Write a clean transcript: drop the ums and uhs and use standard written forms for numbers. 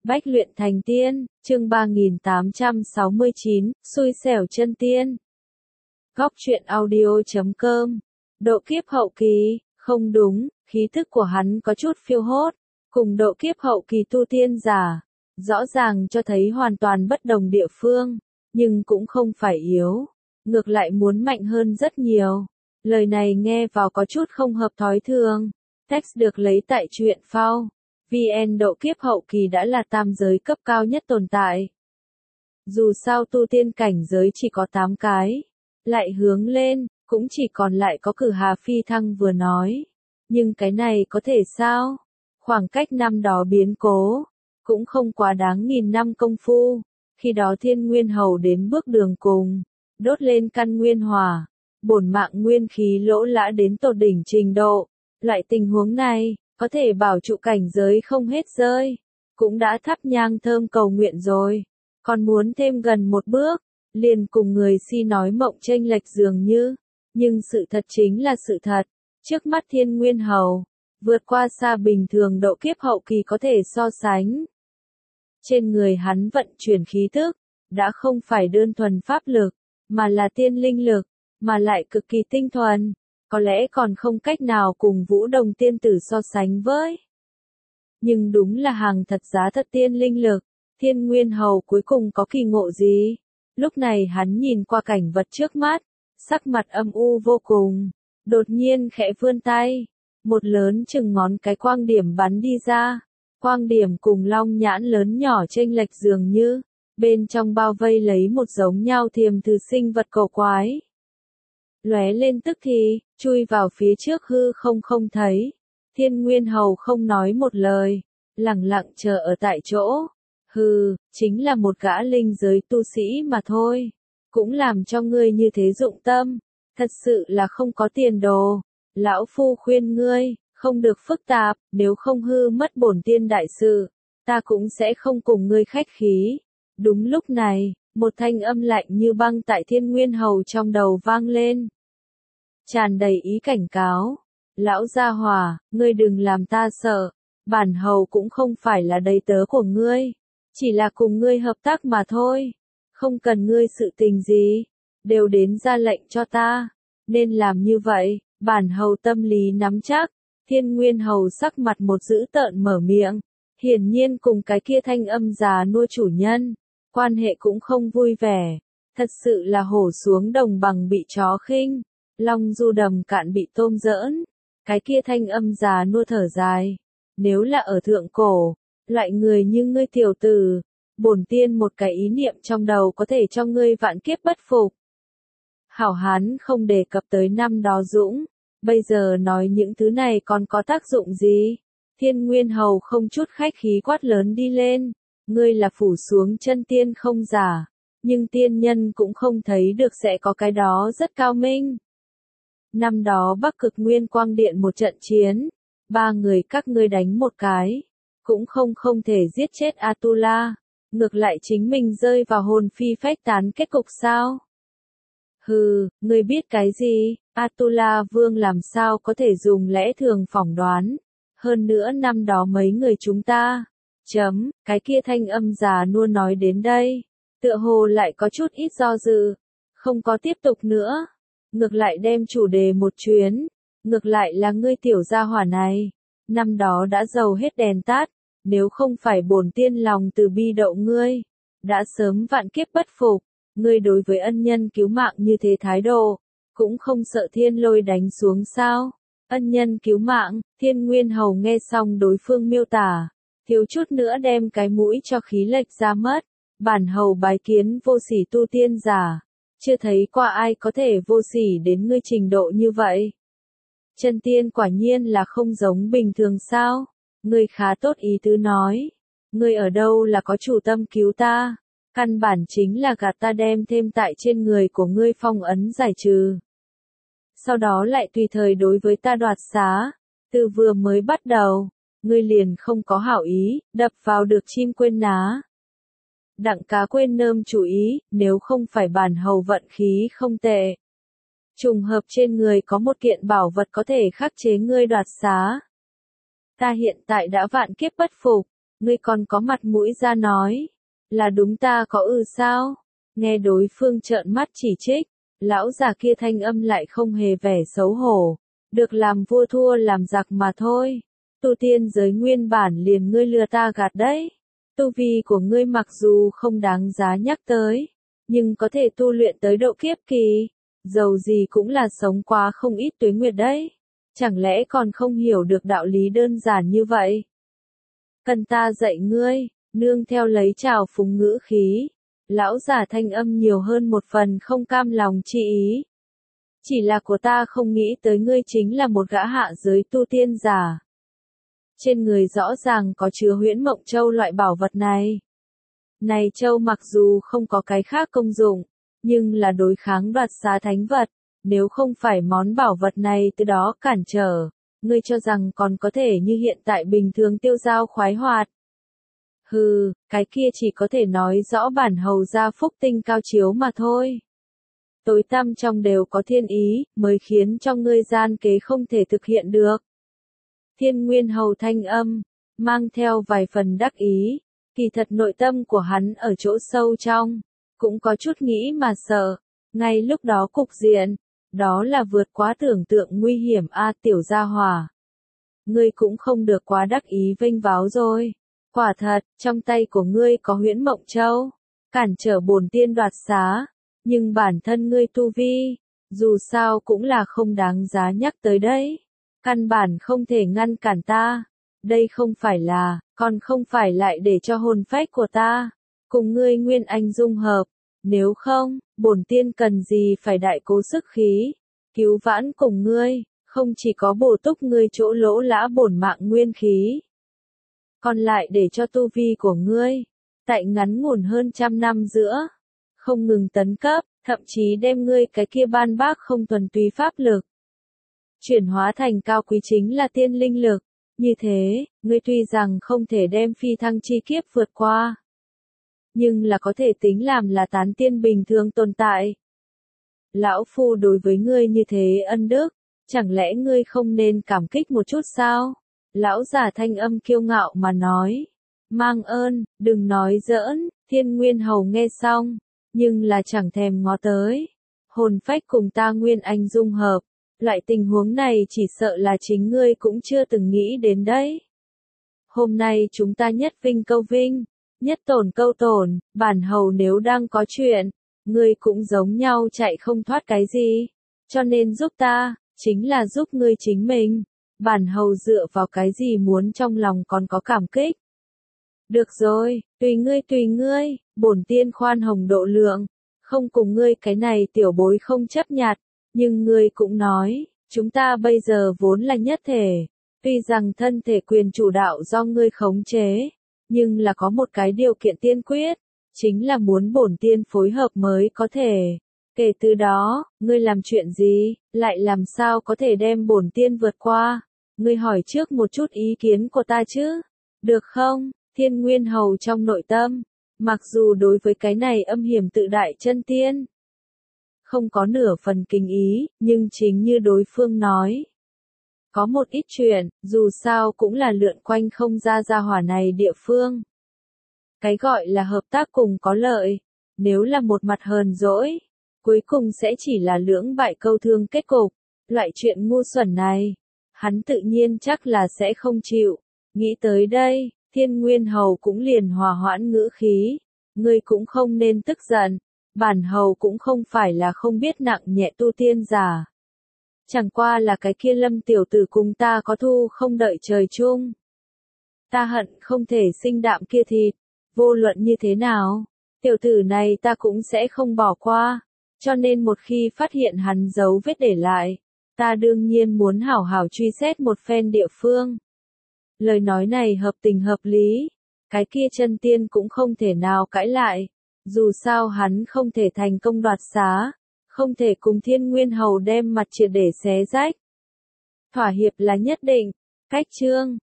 Bách luyện thành tiên, chương 3869, xui xẻo chân tiên. Góc truyện audio.com. Độ kiếp hậu kỳ, không đúng, khí thức của hắn có chút phiêu hốt, cùng độ kiếp hậu kỳ tu tiên giả, rõ ràng cho thấy hoàn toàn bất đồng địa phương, nhưng cũng không phải yếu, ngược lại muốn mạnh hơn rất nhiều. Lời này nghe vào có chút không hợp thói thường. Text được lấy tại truyện phao. VN độ kiếp hậu kỳ đã là tam giới cấp cao nhất tồn tại. Dù sao tu tiên cảnh giới chỉ có 8 cái, lại hướng lên, cũng chỉ còn lại có Cử Hà Phi Thăng vừa nói. Nhưng cái này có thể sao? Khoảng cách năm đó biến cố, cũng không quá đáng nghìn năm công phu. Khi đó Thiên Nguyên Hầu đến bước đường cùng, đốt lên căn nguyên hỏa, bổn mạng nguyên khí lỗ lã đến tột đỉnh trình độ. Loại tình huống này, có thể bảo trụ cảnh giới không hết rơi, cũng đã thắp nhang thơm cầu nguyện rồi, còn muốn thêm gần một bước, liền cùng người si nói mộng chênh lệch dường như, nhưng sự thật chính là sự thật, trước mắt Thiên Nguyên Hầu, vượt qua xa bình thường độ kiếp hậu kỳ có thể so sánh. Trên người hắn vận chuyển khí tức, đã không phải đơn thuần pháp lực, mà là tiên linh lực, mà lại cực kỳ tinh thuần. Có lẽ còn không cách nào cùng Vũ Đồng tiên tử so sánh với. Nhưng đúng là hàng thật giá thật tiên linh lực, Thiên Nguyên Hầu cuối cùng có kỳ ngộ gì? Lúc này hắn nhìn qua cảnh vật trước mắt, sắc mặt âm u vô cùng, đột nhiên khẽ vươn tay, một lớn chừng ngón cái quang điểm bắn đi ra, quang điểm cùng long nhãn lớn nhỏ chênh lệch dường như, bên trong bao vây lấy một giống nhau thiềm từ sinh vật cổ quái. Lóe lên tức thì, chui vào phía trước hư không thấy. Thiên Nguyên Hầu không nói một lời, lặng lặng chờ ở tại chỗ. Hừ, chính là một gã linh giới tu sĩ mà thôi. Cũng làm cho ngươi như thế dụng tâm. Thật sự là không có tiền đồ. Lão Phu khuyên ngươi, không được phức tạp, nếu không hư mất bổn tiên đại sự. Ta cũng sẽ không cùng ngươi khách khí. Đúng lúc này, một thanh âm lạnh như băng tại Thiên Nguyên Hầu trong đầu vang lên. Tràn đầy ý cảnh cáo. Lão gia hỏa, ngươi đừng làm ta sợ. Bản hầu cũng không phải là đầy tớ của ngươi. Chỉ là cùng ngươi hợp tác mà thôi. Không cần ngươi sự tình gì. Đều đến ra lệnh cho ta. Nên làm như vậy, bản hầu tâm lý nắm chắc. Thiên Nguyên Hầu sắc mặt một dữ tợn mở miệng. Hiển nhiên cùng cái kia thanh âm già nua chủ nhân. Quan hệ cũng không vui vẻ. Thật sự là hổ xuống đồng bằng bị chó khinh. Long du đầm cạn bị tôm giỡn, cái kia thanh âm già nua thở dài. Nếu là ở thượng cổ, loại người như ngươi tiểu tử, bổn tiên một cái ý niệm trong đầu có thể cho ngươi vạn kiếp bất phục. Hảo hán không đề cập tới năm đó dũng, bây giờ nói những thứ này còn có tác dụng gì? Thiên Nguyên Hầu không chút khách khí quát lớn đi lên, ngươi là phủ xuống chân tiên không giả, nhưng tiên nhân cũng không thấy được sẽ có cái đó rất cao minh. Năm đó Bắc Cực Nguyên Quang Điện một trận chiến, 3 người các ngươi đánh một cái, cũng không thể giết chết Atula, ngược lại chính mình rơi vào hồn phi phách tán kết cục sao? Hừ, ngươi biết cái gì, Atula Vương làm sao có thể dùng lẽ thường phỏng đoán, hơn nữa năm đó mấy người chúng ta, cái kia thanh âm già nua nói đến đây, tựa hồ lại có chút ít do dự, không có tiếp tục nữa. Ngược lại đem chủ đề một chuyến, ngược lại là ngươi tiểu gia hỏa này, năm đó đã dầu hết đèn tắt, nếu không phải bổn tiên lòng từ bi đậu ngươi, đã sớm vạn kiếp bất phục, ngươi đối với ân nhân cứu mạng như thế thái độ, cũng không sợ thiên lôi đánh xuống sao, ân nhân cứu mạng, Thiên Nguyên Hầu nghe xong đối phương miêu tả, thiếu chút nữa đem cái mũi cho khí lệch ra mất, bản hầu bái kiến vô sỉ tu tiên giả. Chưa thấy qua ai có thể vô sỉ đến ngươi trình độ như vậy. Chân tiên quả nhiên là không giống bình thường sao? Ngươi khá tốt ý tứ nói. Ngươi ở đâu là có chủ tâm cứu ta? Căn bản chính là gạt ta đem thêm tại trên người của ngươi phong ấn giải trừ. Sau đó lại tùy thời đối với ta đoạt xá. Từ vừa mới bắt đầu, ngươi liền không có hảo ý, đập vào được chim quên ná. Đặng cá quên nơm chú ý, nếu không phải bản hầu vận khí không tệ. Trùng hợp trên người có một kiện bảo vật có thể khắc chế ngươi đoạt xá. Ta hiện tại đã vạn kiếp bất phục, ngươi còn có mặt mũi ra nói, là đúng ta có sao? Nghe đối phương trợn mắt chỉ trích, lão già kia thanh âm lại không hề vẻ xấu hổ, được làm vua thua làm giặc mà thôi. Tu tiên giới nguyên bản liền ngươi lừa ta gạt đấy. Tu vi của ngươi mặc dù không đáng giá nhắc tới, nhưng có thể tu luyện tới độ kiếp kỳ, dầu gì cũng là sống quá không ít tuế nguyệt đấy. Chẳng lẽ còn không hiểu được đạo lý đơn giản như vậy? Cần ta dạy ngươi, nương theo lấy trào phúng ngữ khí, lão giả thanh âm nhiều hơn một phần không cam lòng chi ý. Chỉ là của ta không nghĩ tới ngươi chính là một gã hạ giới tu tiên giả. Trên người rõ ràng có chứa huyễn mộng châu loại bảo vật này. Này châu mặc dù không có cái khác công dụng, nhưng là đối kháng đoạt xá thánh vật, nếu không phải món bảo vật này từ đó cản trở, ngươi cho rằng còn có thể như hiện tại bình thường tiêu dao khoái hoạt. Hừ, cái kia chỉ có thể nói rõ bản hầu gia phúc tinh cao chiếu mà thôi. Tối tăm trong đều có thiên ý, mới khiến cho ngươi gian kế không thể thực hiện được. Thiên Nguyên Hầu thanh âm, mang theo vài phần đắc ý, kỳ thật nội tâm của hắn ở chỗ sâu trong, cũng có chút nghĩ mà sợ, ngay lúc đó cục diện, đó là vượt quá tưởng tượng nguy hiểm tiểu gia hỏa. Ngươi cũng không được quá đắc ý vênh váo rồi, quả thật, trong tay của ngươi có huyễn mộng châu, cản trở bổn tiên đoạt xá, nhưng bản thân ngươi tu vi, dù sao cũng là không đáng giá nhắc tới đấy. Căn bản không thể ngăn cản ta. Đây không phải là, còn không phải lại để cho hồn phách của ta, cùng ngươi nguyên anh dung hợp. Nếu không, bổn tiên cần gì phải đại cố sức khí, cứu vãn cùng ngươi, không chỉ có bổ túc ngươi chỗ lỗ lã bổn mạng nguyên khí. Còn lại để cho tu vi của ngươi, tại ngắn ngủn hơn 100 năm giữa, không ngừng tấn cấp, thậm chí đem ngươi cái kia ban bác không thuần túy pháp lực chuyển hóa thành cao quý chính là tiên linh lực. Như thế, ngươi tuy rằng không thể đem phi thăng chi kiếp vượt qua, nhưng là có thể tính làm là tán tiên bình thường tồn tại. Lão Phu đối với ngươi như thế ân đức, chẳng lẽ ngươi không nên cảm kích một chút sao? Lão giả thanh âm kiêu ngạo mà nói. Mang ơn, đừng nói giỡn, Thiên Nguyên Hầu nghe xong, nhưng là chẳng thèm ngó tới. Hồn phách cùng ta nguyên anh dung hợp. Loại tình huống này chỉ sợ là chính ngươi cũng chưa từng nghĩ đến đấy. Hôm nay chúng ta nhất vinh câu vinh, nhất tổn câu tổn, bản hầu nếu đang có chuyện, ngươi cũng giống nhau chạy không thoát cái gì. Cho nên giúp ta, chính là giúp ngươi chính mình. Bản hầu dựa vào cái gì muốn trong lòng còn có cảm kích. Được rồi, tùy ngươi, bổn tiên khoan hồng độ lượng, không cùng ngươi cái này tiểu bối không chấp nhặt. Nhưng ngươi cũng nói, chúng ta bây giờ vốn là nhất thể, tuy rằng thân thể quyền chủ đạo do ngươi khống chế, nhưng là có một cái điều kiện tiên quyết, chính là muốn bổn tiên phối hợp mới có thể. Kể từ đó, ngươi làm chuyện gì, lại làm sao có thể đem bổn tiên vượt qua? Ngươi hỏi trước một chút ý kiến của ta chứ? Được không? Thiên Nguyên Hầu trong nội tâm, mặc dù đối với cái này âm hiểm tự đại chân tiên, không có nửa phần kinh ý, nhưng chính như đối phương nói. Có một ít chuyện, dù sao cũng là lượn quanh không ra hỏa này địa phương. Cái gọi là hợp tác cùng có lợi, nếu là một mặt hờn dỗi, cuối cùng sẽ chỉ là lưỡng bại câu thương kết cục. Loại chuyện ngu xuẩn này, hắn tự nhiên chắc là sẽ không chịu. Nghĩ tới đây, Thiên Nguyên Hầu cũng liền hòa hoãn ngữ khí. Ngươi cũng không nên tức giận. Bản hầu cũng không phải là không biết nặng nhẹ tu tiên giả. Chẳng qua là cái kia Lâm tiểu tử cùng ta có thu không đợi trời chung. Ta hận không thể sinh đạm kia thịt, vô luận như thế nào, tiểu tử này ta cũng sẽ không bỏ qua, cho nên một khi phát hiện hắn dấu vết để lại, ta đương nhiên muốn hảo hảo truy xét một phen địa phương. Lời nói này hợp tình hợp lý, cái kia chân tiên cũng không thể nào cãi lại. Dù sao hắn không thể thành công đoạt xá, không thể cùng Thiên Nguyên Hầu đem mặt triệt để xé rách. Thỏa hiệp là nhất định, cách chương.